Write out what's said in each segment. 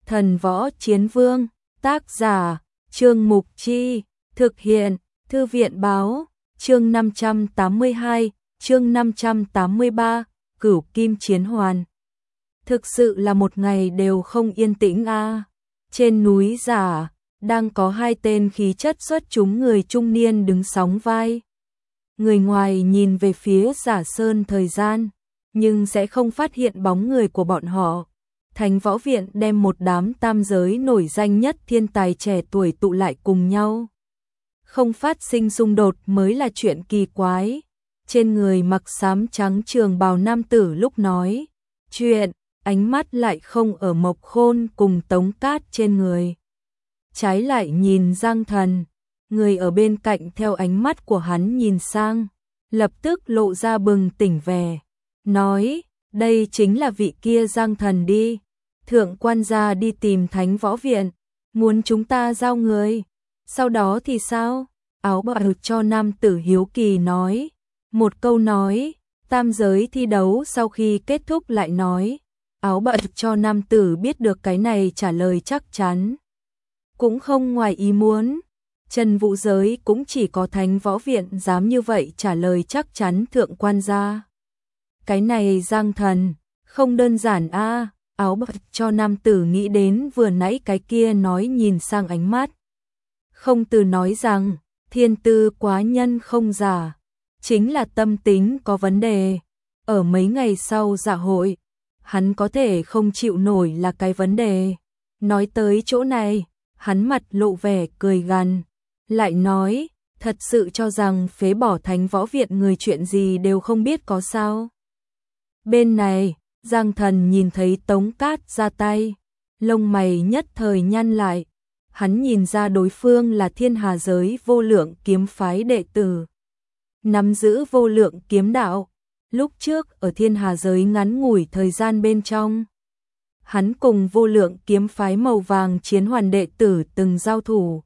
Thần Võ Chiến Vương, tác giả, Trương Mục Chi, thực hiện, Thư viện Báo, chương 582, chương 583, Cửu Kim Chiến Hoàn. Thực sự là một ngày đều không yên tĩnh a. Trên núi Giả, đang có hai tên khí chất xuất chúng người trung niên đứng sóng vai. Người ngoài nhìn về phía Giả Sơn Thời Gian, nhưng sẽ không phát hiện bóng người của bọn họ. Thánh Võ Viện đem một đám tam giới nổi danh nhất thiên tài trẻ tuổi tụ lại cùng nhau. Không phát sinh xung đột mới là chuyện kỳ quái. Trên người mặc xám trắng trường bào nam tử lúc nói chuyện, ánh mắt lại không ở Mộc Khôn cùng Tống Cát trên người. Trái lại nhìn Giang Thần, người ở bên cạnh theo ánh mắt của hắn nhìn sang, lập tức lộ ra bừng tỉnh vẻ, nói, đây chính là vị kia Giang Thần đi. Thượng quan gia đi tìm Thánh Võ Viện, muốn chúng ta giao người. Sau đó thì sao? Áo bào cho nam tử hiếu kỳ nói. Một câu nói, tam giới thi đấu sau khi kết thúc lại nói. Áo bào cho nam tử biết được cái này trả lời chắc chắn. Cũng không ngoài ý muốn. Trần Vũ giới cũng chỉ có Thánh Võ Viện dám như vậy trả lời chắc chắn thượng quan gia. Cái này Giang Thần, không đơn giản a. Áo bào cho nam tử nghĩ đến vừa nãy cái kia nói nhìn sang ánh mắt. Không từ nói rằng, thiên tư quá nhân không giả, chính là tâm tính có vấn đề. Ở mấy ngày sau dạ hội, hắn có thể không chịu nổi là cái vấn đề. Nói tới chỗ này, hắn mặt lộ vẻ cười gằn, lại nói, thật sự cho rằng phế bỏ Thánh Võ Viện người chuyện gì đều không biết có sao. Bên này, Giang Thần nhìn thấy Tống Cát ra tay, lông mày nhất thời nhăn lại. Hắn nhìn ra đối phương là Thiên Hà giới Vô Lượng kiếm phái đệ tử, nắm giữ vô lượng kiếm đạo. Lúc trước ở Thiên Hà giới ngắn ngủi thời gian bên trong, hắn cùng Vô Lượng kiếm phái màu vàng chiến hoàn đệ tử từng giao thủ.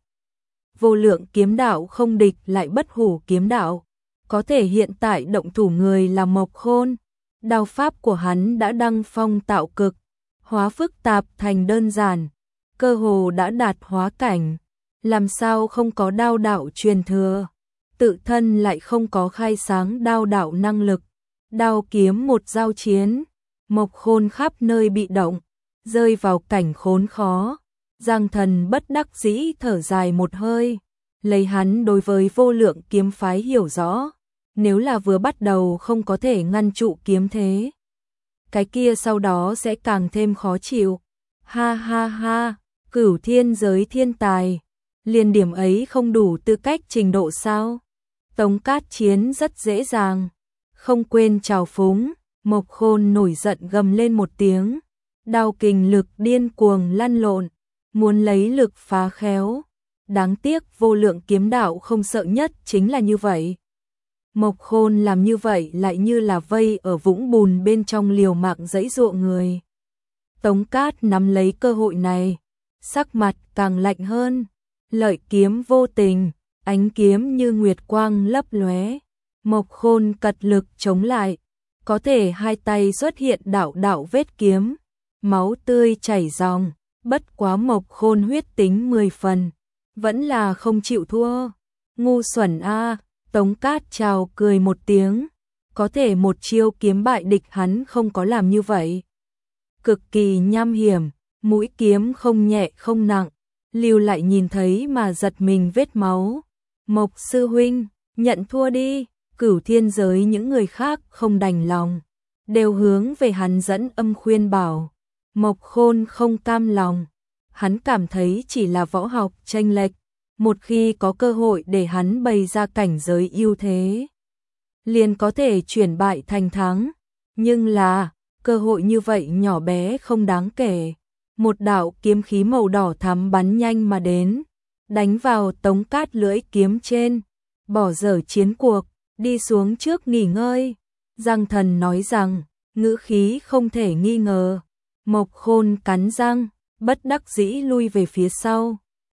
Vô Lượng kiếm đạo không địch lại bất hủ kiếm đạo, có thể hiện tại động thủ người là Mộc Khôn. Đao pháp của hắn đã đăng phong tạo cực, hóa phức tạp thành đơn giản, cơ hồ đã đạt hóa cảnh, làm sao không có đao đạo truyền thừa, tự thân lại không có khai sáng đao đạo năng lực, đao kiếm một giao chiến, Mộc Khôn khắp nơi bị động, rơi vào cảnh khốn khó. Giang Thần bất đắc dĩ thở dài một hơi, lấy hắn đối với Vô Lượng kiếm phái hiểu rõ. Nếu là vừa bắt đầu không có thể ngăn trụ kiếm thế, cái kia sau đó sẽ càng thêm khó chịu. Ha ha ha, Cửu Thiên giới thiên tài, liền điểm ấy không đủ tư cách trình độ sao? Tống Cát chiến rất dễ dàng, không quên trào phúng. Mộc Khôn nổi giận gầm lên một tiếng, đao kình lực điên cuồng lăn lộn, muốn lấy lực phá khéo. Đáng tiếc Vô Lượng kiếm đạo không sợ nhất chính là như vậy. Mộc Khôn làm như vậy lại như là vây ở vũng bùn bên trong liều mạng giãy giụa người. Tống Cát nắm lấy cơ hội này, sắc mặt càng lạnh hơn, lợi kiếm vô tình, ánh kiếm như nguyệt quang lấp lóe. Mộc Khôn cật lực chống lại, có thể hai tay xuất hiện đạo đạo vết kiếm, máu tươi chảy ròng, bất quá Mộc Khôn huyết tính 10 phần, vẫn là không chịu thua. Ngu xuẩn a. Tống Cát chào cười một tiếng, có thể một chiêu kiếm bại địch hắn không có làm như vậy. Cực kỳ nham hiểm, mũi kiếm không nhẹ không nặng, lưu lại nhìn thấy mà giật mình vết máu. Mộc sư huynh, nhận thua đi. Cửu Thiên giới những người khác không đành lòng, đều hướng về hắn dẫn âm khuyên bảo. Mộc Khôn không cam lòng, hắn cảm thấy chỉ là võ học chênh lệch. Một khi có cơ hội để hắn bày ra cảnh giới ưu thế, liền có thể chuyển bại thành thắng. Nhưng là, cơ hội như vậy nhỏ bé không đáng kể. Một đạo kiếm khí màu đỏ thắm bắn nhanh mà đến, đánh vào Tống Cát lưỡi kiếm trên, bỏ dở chiến cuộc, đi xuống trước nghỉ ngơi. Giang Thần nói rằng, ngữ khí không thể nghi ngờ. Mộc Khôn cắn răng, bất đắc dĩ lui về phía sau.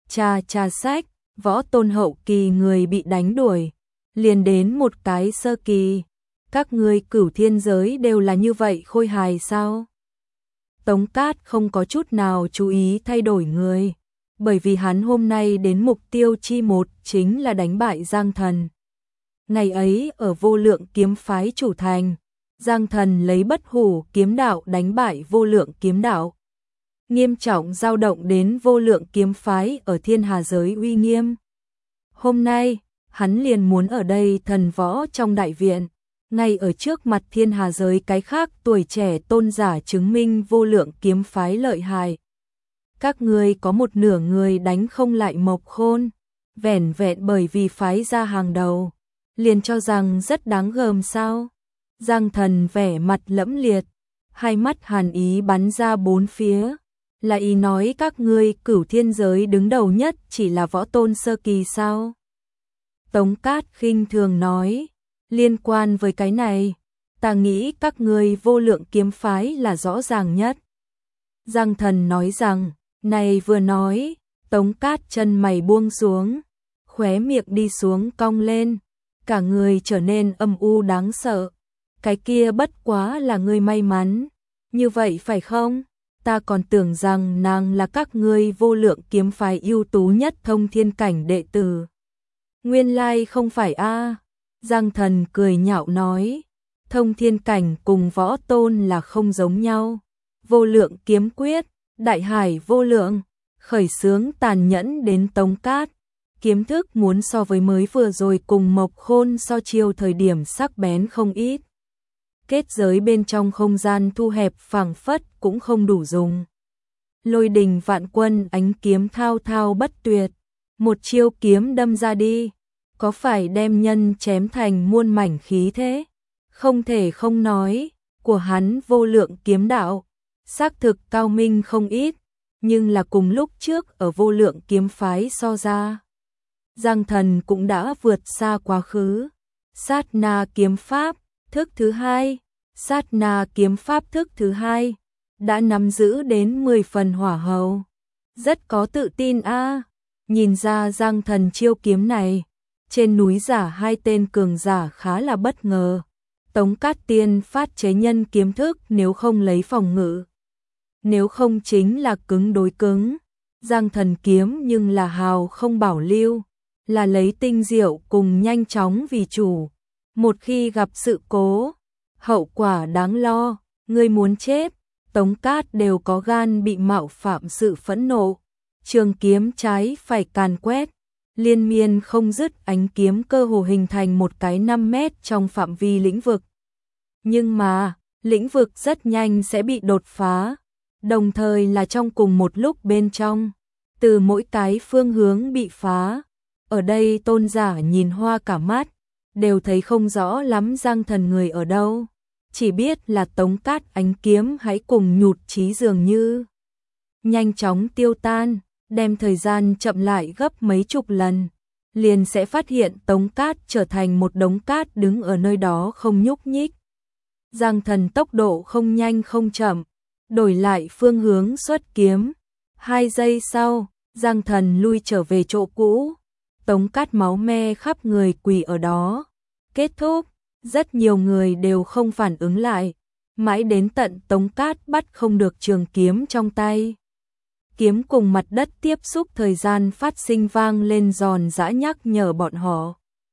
Cha sách. Võ tôn hậu kỳ người bị đánh đuổi, liền đến một cái sơ kỳ. Các ngươi Cửu Thiên giới đều là như vậy khôi hài sao? Tống Cát không có chút nào chú ý thay đổi người, bởi vì hắn hôm nay đến mục tiêu chi một chính là đánh bại Giang Thần. Ngày ấy ở Vô Lượng kiếm phái chủ thành, Giang Thần lấy Bất Hủ kiếm đạo đánh bại Vô Lượng kiếm đạo, nghiêm trọng dao động đến Vô Lượng kiếm phái ở thiên hà giới uy nghiêm. Hôm nay, hắn liền muốn ở đây thần võ trong đại viện, ngay ở trước mặt thiên hà giới cái khác tuổi trẻ tôn giả chứng minh Vô Lượng kiếm phái lợi hại. Các ngươi có một nửa người đánh không lại Mộc Khôn, vẻn vẹn bởi vì phái ra hàng đầu, liền cho rằng rất đáng gờm sao? Giang Thần vẻ mặt lẫm liệt, hai mắt hàn ý bắn ra bốn phía, là ý nói các ngươi Cửu Thiên giới đứng đầu nhất chỉ là võ tôn sơ kỳ sao? Tống Cát khinh thường nói, liên quan với cái này, ta nghĩ các ngươi Vô Lượng kiếm phái là rõ ràng nhất. Giang Thần nói rằng, này vừa nói, Tống Cát chân mày buông xuống, khóe miệng đi xuống cong lên, cả người trở nên âm u đáng sợ. Cái kia bất quá là ngươi may mắn, như vậy phải không? Ta còn tưởng rằng nàng là các ngươi Vô Lượng kiếm phái ưu tú nhất thông thiên cảnh đệ tử. Nguyên lai không phải a. Giang Thần cười nhạo nói, thông thiên cảnh cùng võ tôn là không giống nhau. Vô Lượng kiếm quyết, đại hải vô lượng, khởi xướng tàn nhẫn đến Tống Cát. Kiếm thức muốn so với mới vừa rồi cùng Mộc Khôn so chiêu thời điểm sắc bén không ít. Kết giới bên trong không gian thu hẹp phảng phất cũng không đủ dùng. Lôi đình vạn quân ánh kiếm thao thao bất tuyệt, một chiêu kiếm đâm ra đi, có phải đem nhân chém thành muôn mảnh khí thế? Không thể không nói, của hắn Vô Lượng kiếm đạo, xác thực cao minh không ít, nhưng là cùng lúc trước ở Vô Lượng kiếm phái so ra, Giang Thần cũng đã vượt xa quá khứ. Sát na kiếm pháp, thức thứ hai, sát na kiếm pháp thức thứ hai, đã nắm giữ đến 10 phần hỏa hầu. Rất có tự tin a. Nhìn ra Giang Thần chiêu kiếm này, trên núi giả hai tên cường giả khá là bất ngờ. Tống Cát Tiên phát chế nhân kiếm thức nếu không lấy phòng ngự, nếu không chính là cứng đối cứng. Giang Thần kiếm nhưng là hào không bảo lưu, là lấy tinh diệu cùng nhanh chóng vì chủ. Một khi gặp sự cố, hậu quả đáng lo, ngươi muốn chết. Tống Cát đều có gan bị mạo phạm sự phẫn nộ. Trường kiếm trái phải càn quét, liên miên không dứt ánh kiếm cơ hồ hình thành một cái 5 mét trong phạm vi lĩnh vực. Nhưng mà, lĩnh vực rất nhanh sẽ bị đột phá, đồng thời là trong cùng một lúc bên trong, từ mỗi cái phương hướng bị phá. Ở đây tôn giả nhìn hoa cả mắt, đều thấy không rõ lắm Giang Thần người ở đâu, chỉ biết là Tống Cát ánh kiếm hãy cùng nhụt chí dường như nhanh chóng tiêu tan, đem thời gian chậm lại gấp mấy chục lần, liền sẽ phát hiện Tống Cát trở thành một đống cát đứng ở nơi đó không nhúc nhích. Giang Thần tốc độ không nhanh không chậm, đổi lại phương hướng xuất kiếm. 2 giây sau, Giang Thần lui trở về chỗ cũ. Tống Cát máu me khắp người quỳ ở đó. Kết thúc, rất nhiều người đều không phản ứng lại, mãi đến tận Tống Cát bắt không được trường kiếm trong tay. Kiếm cùng mặt đất tiếp xúc thời gian phát sinh vang lên giòn giã nhắc nhở bọn họ.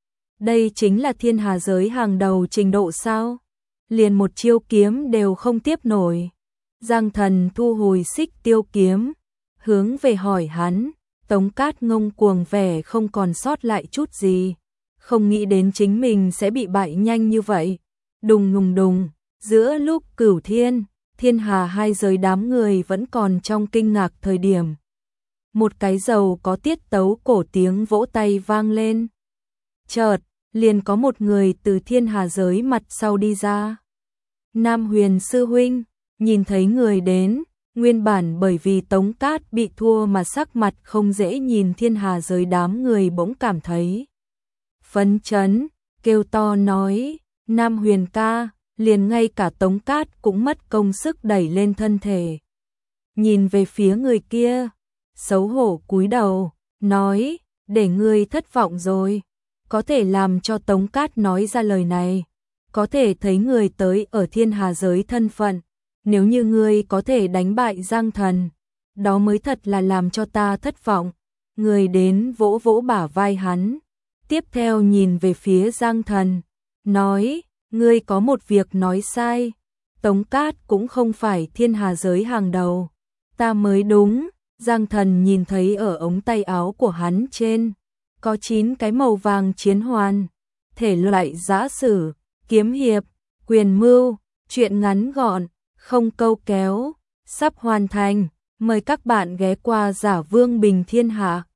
Đây chính là thiên hà giới hàng đầu trình độ sao? Liền một chiêu kiếm đều không tiếp nổi. Giang Thần thu hồi xích tiêu kiếm, hướng về hỏi hắn. Tống Cát ngông cuồng vẻ không còn sót lại chút gì, không nghĩ đến chính mình sẽ bị bại nhanh như vậy. Đùng đùng đùng, giữa lúc Cửu Thiên, Thiên Hà hai giới đám người vẫn còn trong kinh ngạc thời điểm. Một cái dầu có tiết tấu cổ tiếng vỗ tay vang lên. Chợt, liền có một người từ Thiên Hà giới mặt sau đi ra. Nam Huyền sư huynh, nhìn thấy người đến, nguyên bản bởi vì Tống Cát bị thua mà sắc mặt không dễ nhìn Thiên Hà giới đám người bỗng cảm thấy phấn chấn, kêu to nói, Nam Huyền ca, liền ngay cả Tống Cát cũng mất công sức đẩy lên thân thể. Nhìn về phía người kia, xấu hổ cúi đầu, nói, để ngươi thất vọng rồi. Có thể làm cho Tống Cát nói ra lời này, có thể thấy người tới ở Thiên Hà giới thân phận, nếu như ngươi có thể đánh bại Giang Thần, đó mới thật là làm cho ta thất vọng. Người đến vỗ vỗ bả vai hắn, tiếp theo nhìn về phía Giang Thần, nói, ngươi có một việc nói sai, Tống Cát cũng không phải thiên hà giới hàng đầu, ta mới đúng. Giang Thần nhìn thấy ở ống tay áo của hắn trên, có 9 cái màu vàng chiến hoàn, thể loại giã sử, kiếm hiệp, quyền mưu, truyện ngắn gọn, không câu kéo, sắp hoàn thành, mời các bạn ghé qua Giả Vương Bình Thiên Hạ.